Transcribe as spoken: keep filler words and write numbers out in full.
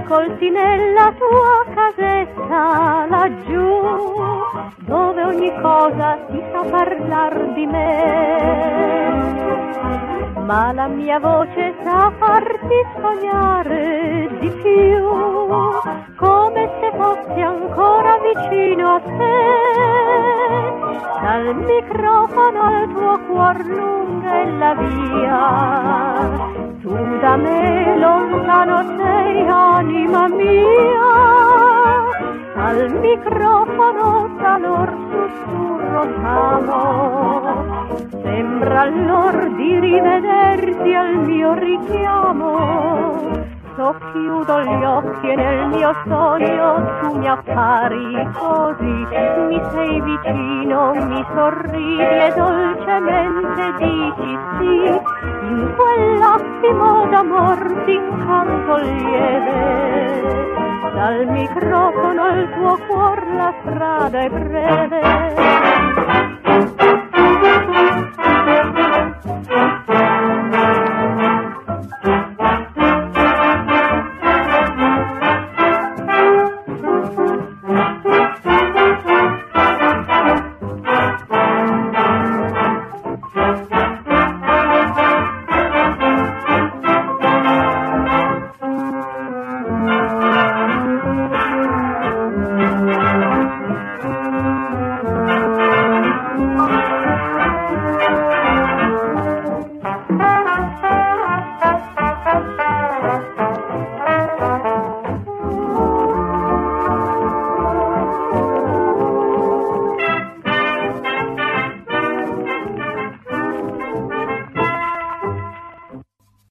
ascolti nella tua casetta laggiù, dove ogni cosa ti sa parlar di me. Ma la mia voce sa farti sognare di più, come se fossi ancora vicino a te. Dal microfono al tuo cuor lunga è la via, tu da me lontano sei, anima mia. Al microfono talor sussurro t'amo, sembra allor di rivederti al mio richiamo. Socchiudo gli occhi e nel mio sogno tu mi appari così, mi sei vicino, mi sorridi e dolcemente dici sì. In quell'attimo d'amor d'incanto lieve, dal microfono al tuo cuor la strada è breve.